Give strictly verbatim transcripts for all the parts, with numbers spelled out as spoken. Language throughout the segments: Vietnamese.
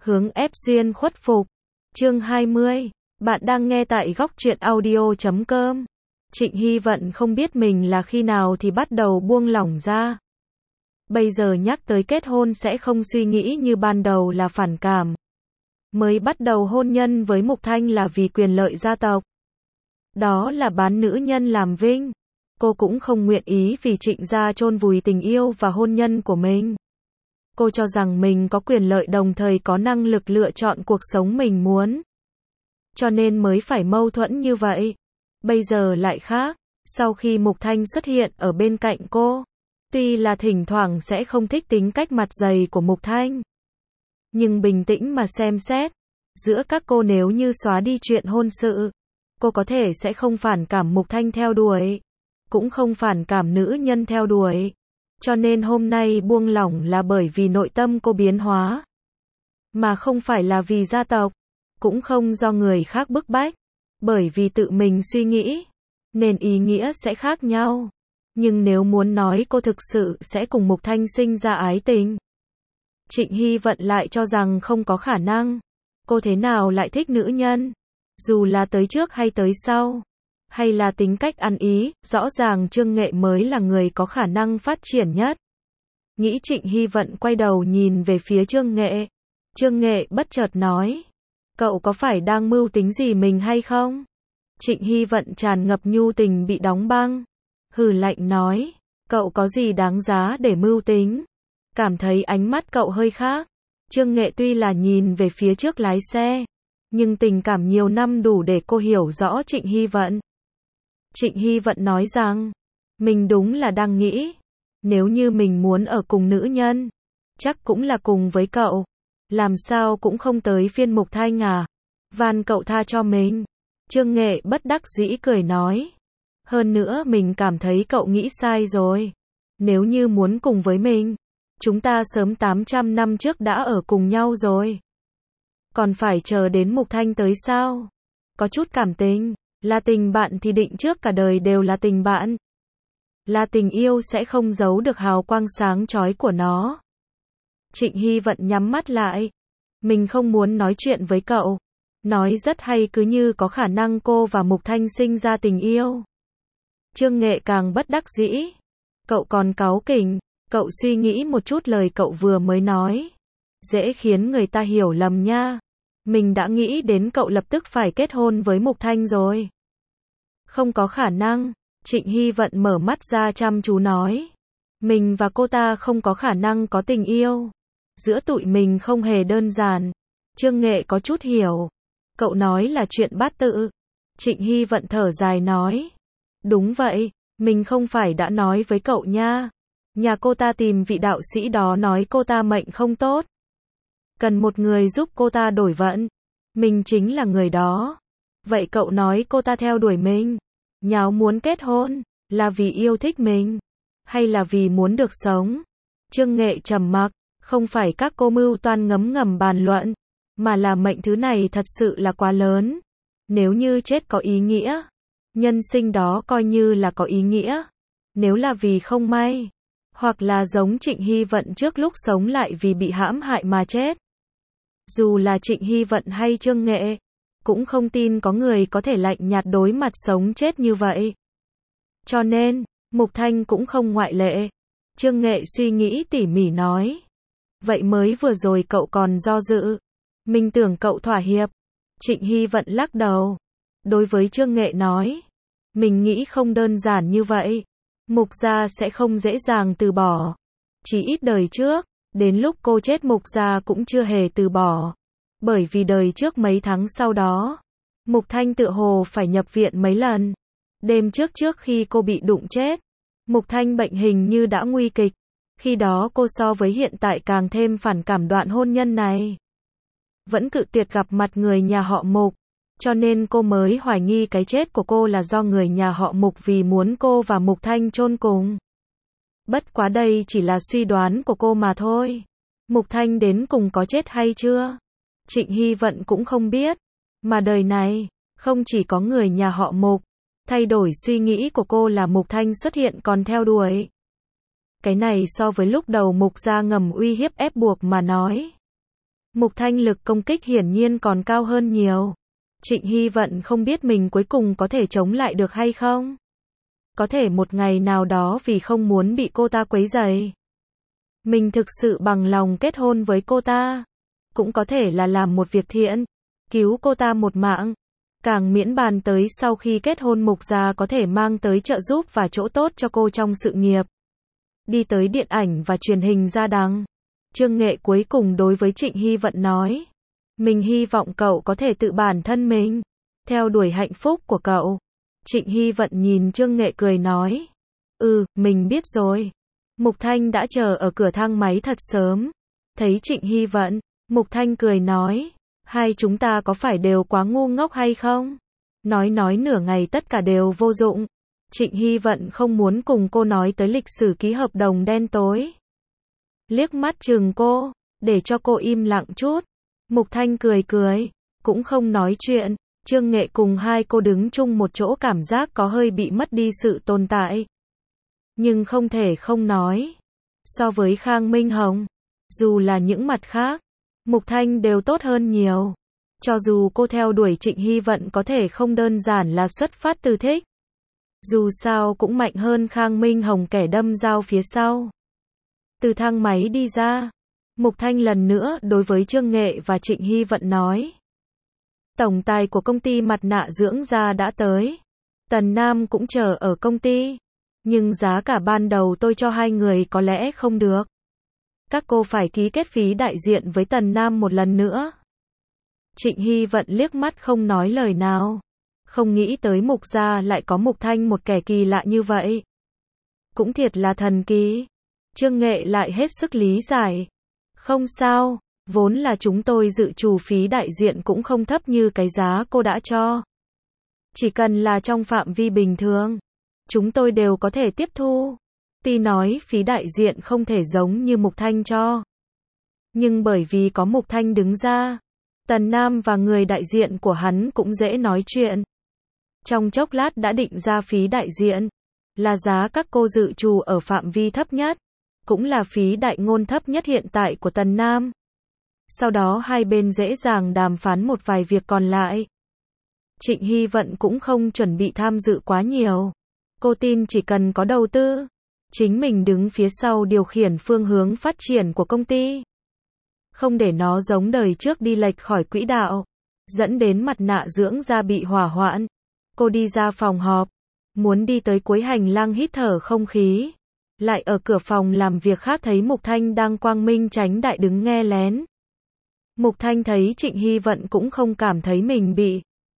Hướng ép duyên khuất phục. Chương hai mươi. Bạn đang nghe tại góc truyện audio chấm com. Trịnh Hy Vận không biết mình là khi nào thì bắt đầu buông lỏng ra. Bây giờ nhắc tới kết hôn sẽ không suy nghĩ như ban đầu là phản cảm. Mới bắt đầu hôn nhân với Mục Thanh là vì quyền lợi gia tộc. Đó là bán nữ nhân làm vinh. Cô cũng không nguyện ý vì Trịnh gia chôn vùi tình yêu và hôn nhân của mình. Cô cho rằng mình có quyền lợi đồng thời có năng lực lựa chọn cuộc sống mình muốn. Cho nên mới phải mâu thuẫn như vậy. Bây giờ lại khác. Sau khi Mục Thanh xuất hiện ở bên cạnh cô, tuy là thỉnh thoảng sẽ không thích tính cách mặt dày của Mục Thanh, nhưng bình tĩnh mà xem xét, giữa các cô nếu như xóa đi chuyện hôn sự, cô có thể sẽ không phản cảm Mục Thanh theo đuổi, cũng không phản cảm nữ nhân theo đuổi. Cho nên hôm nay buông lỏng là bởi vì nội tâm cô biến hóa, mà không phải là vì gia tộc, cũng không do người khác bức bách, bởi vì tự mình suy nghĩ, nên ý nghĩa sẽ khác nhau. Nhưng nếu muốn nói cô thực sự sẽ cùng Mục Thanh sinh ra ái tình, Trịnh Hy Vận lại cho rằng không có khả năng. Cô thế nào lại thích nữ nhân? Dù là tới trước hay tới sau, hay là tính cách ăn ý, rõ ràng Trương Nghệ mới là người có khả năng phát triển nhất. Nghĩ Trịnh Hy Vận quay đầu nhìn về phía Trương Nghệ. Trương Nghệ bất chợt nói, cậu có phải đang mưu tính gì mình hay không? Trịnh Hy Vận tràn ngập nhu tình bị đóng băng, hừ lạnh nói, cậu có gì đáng giá để mưu tính? Cảm thấy ánh mắt cậu hơi khác. Trương Nghệ tuy là nhìn về phía trước lái xe, nhưng tình cảm nhiều năm đủ để cô hiểu rõ Trịnh Hy Vận. Trịnh Hy Vận nói rằng, mình đúng là đang nghĩ, nếu như mình muốn ở cùng nữ nhân, chắc cũng là cùng với cậu. Làm sao cũng không tới phiên Mục Thanh à? Van cậu tha cho mình. Trương Nghệ bất đắc dĩ cười nói, hơn nữa mình cảm thấy cậu nghĩ sai rồi. Nếu như muốn cùng với mình, chúng ta sớm tám trăm năm trước đã ở cùng nhau rồi. Còn phải chờ đến Mục Thanh tới sao? Có chút cảm tình, là tình bạn thì định trước cả đời đều là tình bạn. Là tình yêu sẽ không giấu được hào quang sáng chói của nó. Trịnh Hy Vận nhắm mắt lại. Mình không muốn nói chuyện với cậu. Nói rất hay cứ như có khả năng cô và Mục Thanh sinh ra tình yêu. Trương Nghệ càng bất đắc dĩ. Cậu còn cáu kỉnh. Cậu suy nghĩ một chút lời cậu vừa mới nói. Dễ khiến người ta hiểu lầm nha. Mình đã nghĩ đến cậu lập tức phải kết hôn với Mục Thanh rồi. Không có khả năng. Trịnh Hy Vận mở mắt ra chăm chú nói. Mình và cô ta không có khả năng có tình yêu. Giữa tụi mình không hề đơn giản. Trương Nghệ có chút hiểu. Cậu nói là chuyện bát tự. Trịnh Hy Vận thở dài nói. Đúng vậy, mình không phải đã nói với cậu nha. Nhà cô ta tìm vị đạo sĩ đó nói cô ta mệnh không tốt. Cần một người giúp cô ta đổi vận. Mình chính là người đó. Vậy cậu nói cô ta theo đuổi mình, nháo muốn kết hôn, là vì yêu thích mình, hay là vì muốn được sống? Trương Nghệ trầm mặc, không phải các cô mưu toan ngấm ngầm bàn luận, mà là mệnh thứ này thật sự là quá lớn. Nếu như chết có ý nghĩa, nhân sinh đó coi như là có ý nghĩa. Nếu là vì không may, hoặc là giống Trịnh Hy Vận trước lúc sống lại vì bị hãm hại mà chết. Dù là Trịnh Hy Vận hay Trương Nghệ, cũng không tin có người có thể lạnh nhạt đối mặt sống chết như vậy. Cho nên, Mục Thanh cũng không ngoại lệ. Trương Nghệ suy nghĩ tỉ mỉ nói. Vậy mới vừa rồi cậu còn do dự. Mình tưởng cậu thỏa hiệp. Trịnh Hy Vận lắc đầu. Đối với Trương Nghệ nói. Mình nghĩ không đơn giản như vậy. Mục gia sẽ không dễ dàng từ bỏ. Chỉ ít đời trước, đến lúc cô chết Mục gia cũng chưa hề từ bỏ. Bởi vì đời trước mấy tháng sau đó, Mục Thanh tựa hồ phải nhập viện mấy lần. Đêm trước trước khi cô bị đụng chết, Mục Thanh bệnh hình như đã nguy kịch. Khi đó cô so với hiện tại càng thêm phản cảm đoạn hôn nhân này. Vẫn cự tuyệt gặp mặt người nhà họ Mục. Cho nên cô mới hoài nghi cái chết của cô là do người nhà họ Mục vì muốn cô và Mục Thanh chôn cùng. Bất quá đây chỉ là suy đoán của cô mà thôi. Mục Thanh đến cùng có chết hay chưa? Trịnh Hy Vận cũng không biết. Mà đời này, không chỉ có người nhà họ Mục. Thay đổi suy nghĩ của cô là Mục Thanh xuất hiện còn theo đuổi. Cái này so với lúc đầu Mục gia ngầm uy hiếp ép buộc mà nói. Mục Thanh lực công kích hiển nhiên còn cao hơn nhiều. Trịnh Hy Vận không biết mình cuối cùng có thể chống lại được hay không. Có thể một ngày nào đó vì không muốn bị cô ta quấy rầy, mình thực sự bằng lòng kết hôn với cô ta. Cũng có thể là làm một việc thiện, cứu cô ta một mạng. Càng miễn bàn tới sau khi kết hôn Mục gia có thể mang tới trợ giúp và chỗ tốt cho cô trong sự nghiệp. Đi tới điện ảnh và truyền hình gia đăng. Trương Nghệ cuối cùng đối với Trịnh Hy Vận nói. Mình hy vọng cậu có thể tự bản thân mình, theo đuổi hạnh phúc của cậu. Trịnh Hy Vận nhìn Trương Nghệ cười nói. Ừ, mình biết rồi. Mục Thanh đã chờ ở cửa thang máy thật sớm. Thấy Trịnh Hy Vận, Mục Thanh cười nói. Hai chúng ta có phải đều quá ngu ngốc hay không? Nói nói nửa ngày tất cả đều vô dụng. Trịnh Hy Vận không muốn cùng cô nói tới lịch sử ký hợp đồng đen tối. Liếc mắt chừng cô, để cho cô im lặng chút. Mục Thanh cười cười, cũng không nói chuyện. Trương Nghệ cùng hai cô đứng chung một chỗ cảm giác có hơi bị mất đi sự tồn tại. Nhưng không thể không nói. So với Khang Minh Hồng, dù là những mặt khác, Mục Thanh đều tốt hơn nhiều. Cho dù cô theo đuổi Trịnh Hy Vận có thể không đơn giản là xuất phát từ thích. Dù sao cũng mạnh hơn Khang Minh Hồng kẻ đâm dao phía sau. Từ thang máy đi ra, Mục Thanh lần nữa đối với Trương Nghệ và Trịnh Hy Vận nói. Tổng tài của công ty mặt nạ dưỡng da đã tới. Tần Nam cũng chờ ở công ty. Nhưng giá cả ban đầu tôi cho hai người có lẽ không được. Các cô phải ký kết phí đại diện với Tần Nam một lần nữa. Trịnh Hy Vận liếc mắt không nói lời nào. Không nghĩ tới Mục gia lại có Mục Thanh một kẻ kỳ lạ như vậy. Cũng thiệt là thần kỳ. Trương Nghệ lại hết sức lý giải. Không sao, vốn là chúng tôi dự trù phí đại diện cũng không thấp như cái giá cô đã cho. Chỉ cần là trong phạm vi bình thường, chúng tôi đều có thể tiếp thu. Tuy nói phí đại diện không thể giống như Mục Thanh cho. Nhưng bởi vì có Mục Thanh đứng ra, Tần Nam và người đại diện của hắn cũng dễ nói chuyện. Trong chốc lát đã định ra phí đại diện, là giá các cô dự trù ở phạm vi thấp nhất, cũng là phí đại ngôn thấp nhất hiện tại của Tần Nam. Sau đó hai bên dễ dàng đàm phán một vài việc còn lại. Trịnh Hy Vận cũng không chuẩn bị tham dự quá nhiều. Cô tin chỉ cần có đầu tư, chính mình đứng phía sau điều khiển phương hướng phát triển của công ty. Không để nó giống đời trước đi lệch khỏi quỹ đạo, dẫn đến mặt nạ dưỡng da bị hỏa hoạn. Cô đi ra phòng họp, muốn đi tới cuối hành lang hít thở không khí. Lại ở cửa phòng làm việc khác thấy Mục Thanh đang quang minh tránh đại đứng nghe lén. Mục Thanh thấy Trịnh Hy Vận cũng không cảm thấy mình bị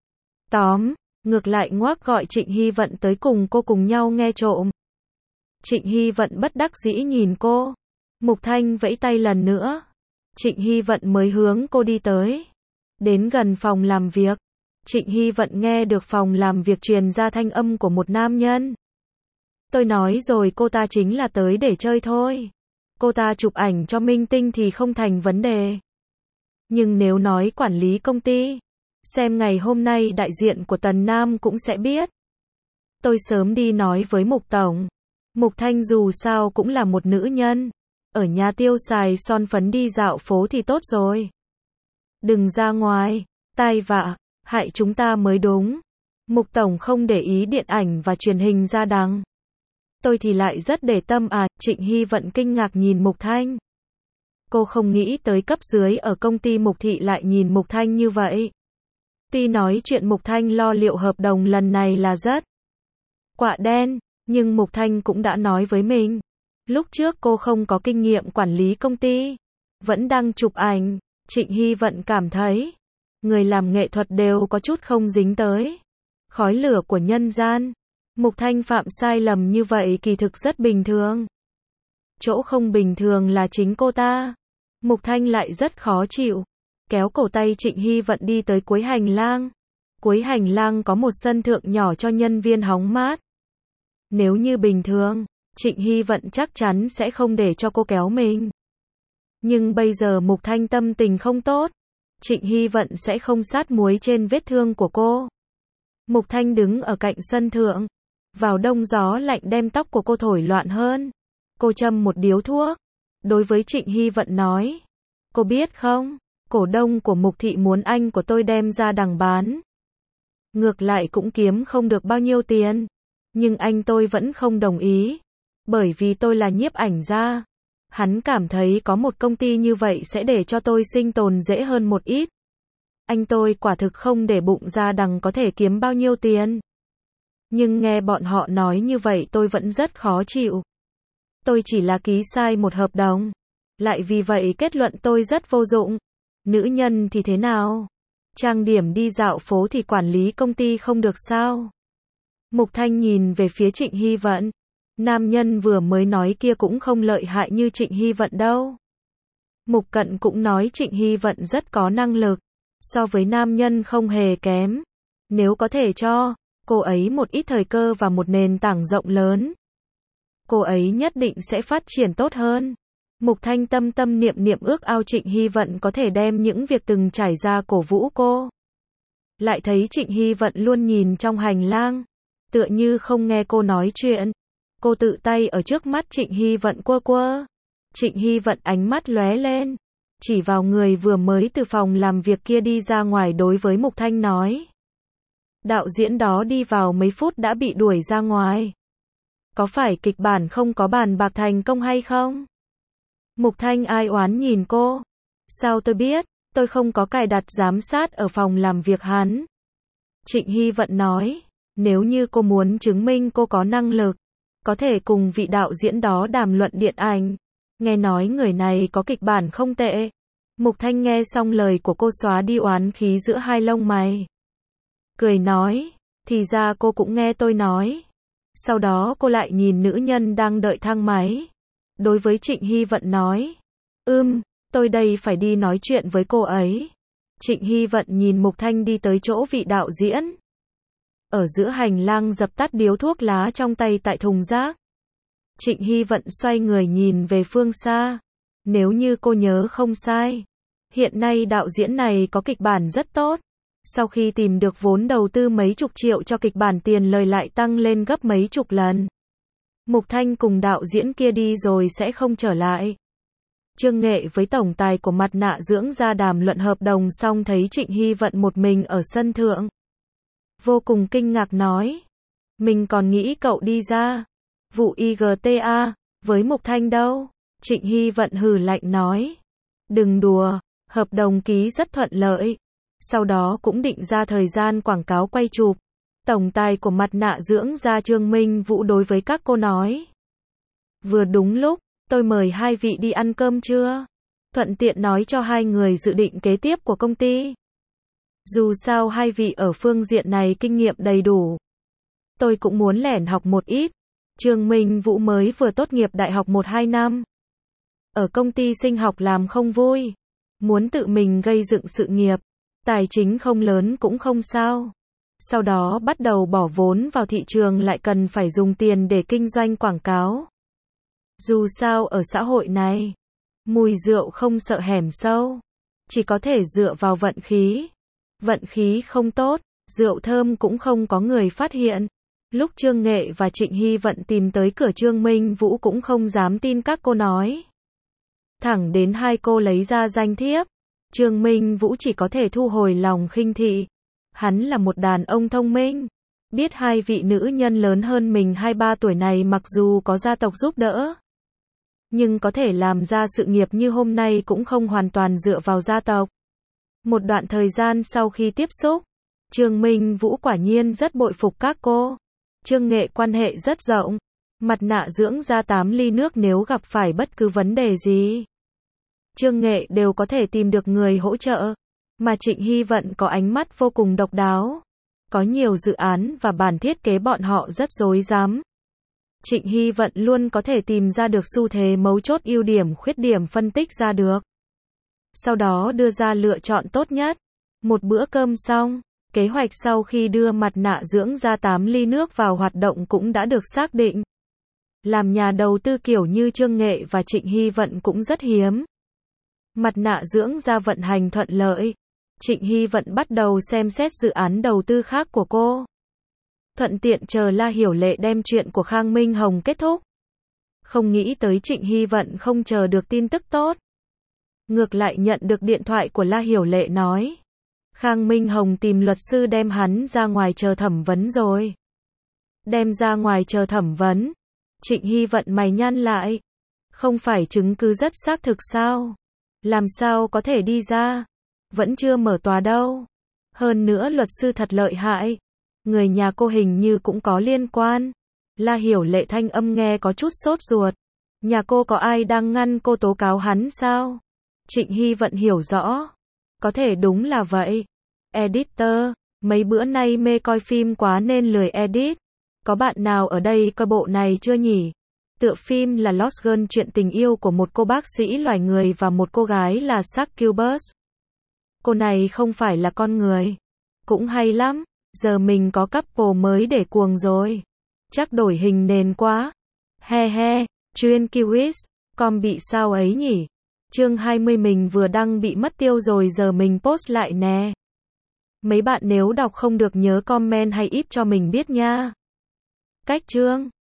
tóm, ngược lại ngoác gọi Trịnh Hy Vận tới cùng cô cùng nhau nghe trộm. Trịnh Hy Vận bất đắc dĩ nhìn cô. Mục Thanh vẫy tay lần nữa. Trịnh Hy Vận mới hướng cô đi tới. Đến gần phòng làm việc, Trịnh Hy Vận nghe được phòng làm việc truyền ra thanh âm của một nam nhân. Tôi nói rồi cô ta chính là tới để chơi thôi. Cô ta chụp ảnh cho minh tinh thì không thành vấn đề. Nhưng nếu nói quản lý công ty, xem ngày hôm nay đại diện của Tần Nam cũng sẽ biết. Tôi sớm đi nói với Mục Tổng. Mục Thanh dù sao cũng là một nữ nhân. Ở nhà tiêu xài son phấn đi dạo phố thì tốt rồi. Đừng ra ngoài, tai vạ, hại chúng ta mới đúng. Mục Tổng không để ý điện ảnh và truyền hình gia đăng. Tôi thì lại rất để tâm à, Trịnh Hy Vận kinh ngạc nhìn Mục Thanh. Cô không nghĩ tới cấp dưới ở công ty Mục Thị lại nhìn Mục Thanh như vậy. Tuy nói chuyện Mục Thanh lo liệu hợp đồng lần này là rất quạ đen, nhưng Mục Thanh cũng đã nói với mình. Lúc trước cô không có kinh nghiệm quản lý công ty, vẫn đang chụp ảnh. Trịnh Hy Vận cảm thấy, người làm nghệ thuật đều có chút không dính tới khói lửa của nhân gian. Mục Thanh phạm sai lầm như vậy kỳ thực rất bình thường. Chỗ không bình thường là chính cô ta. Mục Thanh lại rất khó chịu. Kéo cổ tay Trịnh Hy Vận đi tới cuối hành lang. Cuối hành lang có một sân thượng nhỏ cho nhân viên hóng mát. Nếu như bình thường, Trịnh Hy Vận chắc chắn sẽ không để cho cô kéo mình. Nhưng bây giờ Mục Thanh tâm tình không tốt. Trịnh Hy Vận sẽ không sát muối trên vết thương của cô. Mục Thanh đứng ở cạnh sân thượng. Vào đông gió lạnh đem tóc của cô thổi loạn hơn. Cô châm một điếu thuốc. Đối với Trịnh Hy Vận nói. Cô biết không, Cổ đông của Mục Thị muốn anh của tôi đem ra đằng bán. Ngược lại cũng kiếm không được bao nhiêu tiền. Nhưng anh tôi vẫn không đồng ý. Bởi vì tôi là nhiếp ảnh gia. Hắn cảm thấy có một công ty như vậy sẽ để cho tôi sinh tồn dễ hơn một ít. Anh tôi quả thực không để bụng ra đằng có thể kiếm bao nhiêu tiền. Nhưng nghe bọn họ nói như vậy tôi vẫn rất khó chịu. Tôi chỉ là ký sai một hợp đồng. Lại vì vậy kết luận tôi rất vô dụng. Nữ nhân thì thế nào? Trang điểm đi dạo phố thì quản lý công ty không được sao? Mục Thanh nhìn về phía Trịnh Hy Vận. Nam nhân vừa mới nói kia cũng không lợi hại như Trịnh Hy Vận đâu. Mục Cận cũng nói Trịnh Hy Vận rất có năng lực. So với nam nhân không hề kém. Nếu có thể cho cô ấy một ít thời cơ và một nền tảng rộng lớn, cô ấy nhất định sẽ phát triển tốt hơn. Mục Thanh tâm tâm niệm niệm ước ao Trịnh Hy Vận có thể đem những việc từng trải ra cổ vũ cô. Lại thấy Trịnh Hy Vận luôn nhìn trong hành lang, tựa như không nghe cô nói chuyện. Cô tự tay ở trước mắt Trịnh Hy Vận quơ quơ. Trịnh Hy Vận ánh mắt lóe lên, chỉ vào người vừa mới từ phòng làm việc kia đi ra ngoài đối với Mục Thanh nói. Đạo diễn đó đi vào mấy phút đã bị đuổi ra ngoài. Có phải kịch bản không có bàn bạc thành công hay không? Mục Thanh ai oán nhìn cô. Sao tôi biết, tôi không có cài đặt giám sát ở phòng làm việc hắn. Trịnh Hy Vận nói, nếu như cô muốn chứng minh cô có năng lực, có thể cùng vị đạo diễn đó đàm luận điện ảnh. Nghe nói người này có kịch bản không tệ. Mục Thanh nghe xong lời của cô xóa đi oán khí giữa hai lông mày. Cười nói, thì ra cô cũng nghe tôi nói. Sau đó cô lại nhìn nữ nhân đang đợi thang máy. Đối với Trịnh Hy Vận nói, ưm, tôi đây phải đi nói chuyện với cô ấy. Trịnh Hy Vận nhìn Mục Thanh đi tới chỗ vị đạo diễn. Ở giữa hành lang dập tắt điếu thuốc lá trong tay tại thùng rác. Trịnh Hy Vận xoay người nhìn về phương xa. Nếu như cô nhớ không sai, hiện nay đạo diễn này có kịch bản rất tốt. Sau khi tìm được vốn đầu tư mấy chục triệu cho kịch bản tiền lời lại tăng lên gấp mấy chục lần. Mục Thanh cùng đạo diễn kia đi rồi sẽ không trở lại. Trương Nghệ với tổng tài của Mặt Nạ Dưỡng Da đàm luận hợp đồng xong thấy Trịnh Hy Vận một mình ở sân thượng. Vô cùng kinh ngạc nói. Mình còn nghĩ cậu đi ra vụ i giê tê a với Mục Thanh đâu. Trịnh Hy Vận hừ lạnh nói. Đừng đùa, hợp đồng ký rất thuận lợi. Sau đó cũng định ra thời gian quảng cáo quay chụp. Tổng tài của Mặt Nạ Dưỡng Da Trương Minh Vũ đối với các cô nói. Vừa đúng lúc, tôi mời hai vị đi ăn cơm trưa. Thuận tiện nói cho hai người dự định kế tiếp của công ty. Dù sao hai vị ở phương diện này kinh nghiệm đầy đủ. Tôi cũng muốn lẻn học một ít. Trương Minh Vũ mới vừa tốt nghiệp đại học một hai năm. Ở công ty sinh học làm không vui. Muốn tự mình gây dựng sự nghiệp. Tài chính không lớn cũng không sao. Sau đó bắt đầu bỏ vốn vào thị trường lại cần phải dùng tiền để kinh doanh quảng cáo. Dù sao ở xã hội này, mùi rượu không sợ hẻm sâu. Chỉ có thể dựa vào vận khí. Vận khí không tốt, rượu thơm cũng không có người phát hiện. Lúc Trương Nghệ và Trịnh Hy Vận tìm tới cửa Trương Minh Vũ cũng không dám tin các cô nói. Thẳng đến hai cô lấy ra danh thiếp. Trương Minh Vũ chỉ có thể thu hồi lòng khinh thị. Hắn là một đàn ông thông minh. Biết hai vị nữ nhân lớn hơn mình hai ba tuổi này mặc dù có gia tộc giúp đỡ. Nhưng có thể làm ra sự nghiệp như hôm nay cũng không hoàn toàn dựa vào gia tộc. Một đoạn thời gian sau khi tiếp xúc, Trương Minh Vũ quả nhiên rất bội phục các cô. Trương Nghệ quan hệ rất rộng. Mặt Nạ Dưỡng Da tám ly nước nếu gặp phải bất cứ vấn đề gì. Trương Nghệ đều có thể tìm được người hỗ trợ. Mà Trịnh Hy Vận có ánh mắt vô cùng độc đáo. Có nhiều dự án và bản thiết kế bọn họ rất rối rắm. Trịnh Hy Vận luôn có thể tìm ra được xu thế mấu chốt ưu điểm khuyết điểm phân tích ra được. Sau đó đưa ra lựa chọn tốt nhất. Một bữa cơm xong, kế hoạch sau khi đưa Mặt Nạ Dưỡng Da tám ly nước vào hoạt động cũng đã được xác định. Làm nhà đầu tư kiểu như Trương Nghệ và Trịnh Hy Vận cũng rất hiếm. Mặt Nạ Dưỡng Da vận hành thuận lợi. Trịnh Hy Vận bắt đầu xem xét dự án đầu tư khác của cô. Thuận tiện chờ La Hiểu Lệ đem chuyện của Khang Minh Hồng kết thúc. Không nghĩ tới Trịnh Hy Vận không chờ được tin tức tốt. Ngược lại nhận được điện thoại của La Hiểu Lệ nói. Khang Minh Hồng tìm luật sư đem hắn ra ngoài chờ thẩm vấn rồi. Đem ra ngoài chờ thẩm vấn. Trịnh Hy Vận mày nhăn lại. Không phải chứng cứ rất xác thực sao? Làm sao có thể đi ra? Vẫn chưa mở tòa đâu. Hơn nữa luật sư thật lợi hại. Người nhà cô hình như cũng có liên quan. La Hiểu Lệ thanh âm nghe có chút sốt ruột. Nhà cô có ai đang ngăn cô tố cáo hắn sao? Trịnh Hy Vận hiểu rõ. Có thể đúng là vậy. Editor, mấy bữa nay mê coi phim quá nên lười edit. Có bạn nào ở đây coi bộ này chưa nhỉ? Tựa phim là Lost Girl, chuyện tình yêu của một cô bác sĩ loài người và một cô gái là Succubus. Cô này không phải là con người. Cũng hay lắm. Giờ mình có couple mới để cuồng rồi. Chắc đổi hình nền quá. He he, chuyên Kiwis, com bị sao ấy nhỉ? Chương hai mươi mình vừa đăng bị mất tiêu rồi giờ mình post lại nè. Mấy bạn nếu đọc không được nhớ comment hay íp cho mình biết nha. Cách chương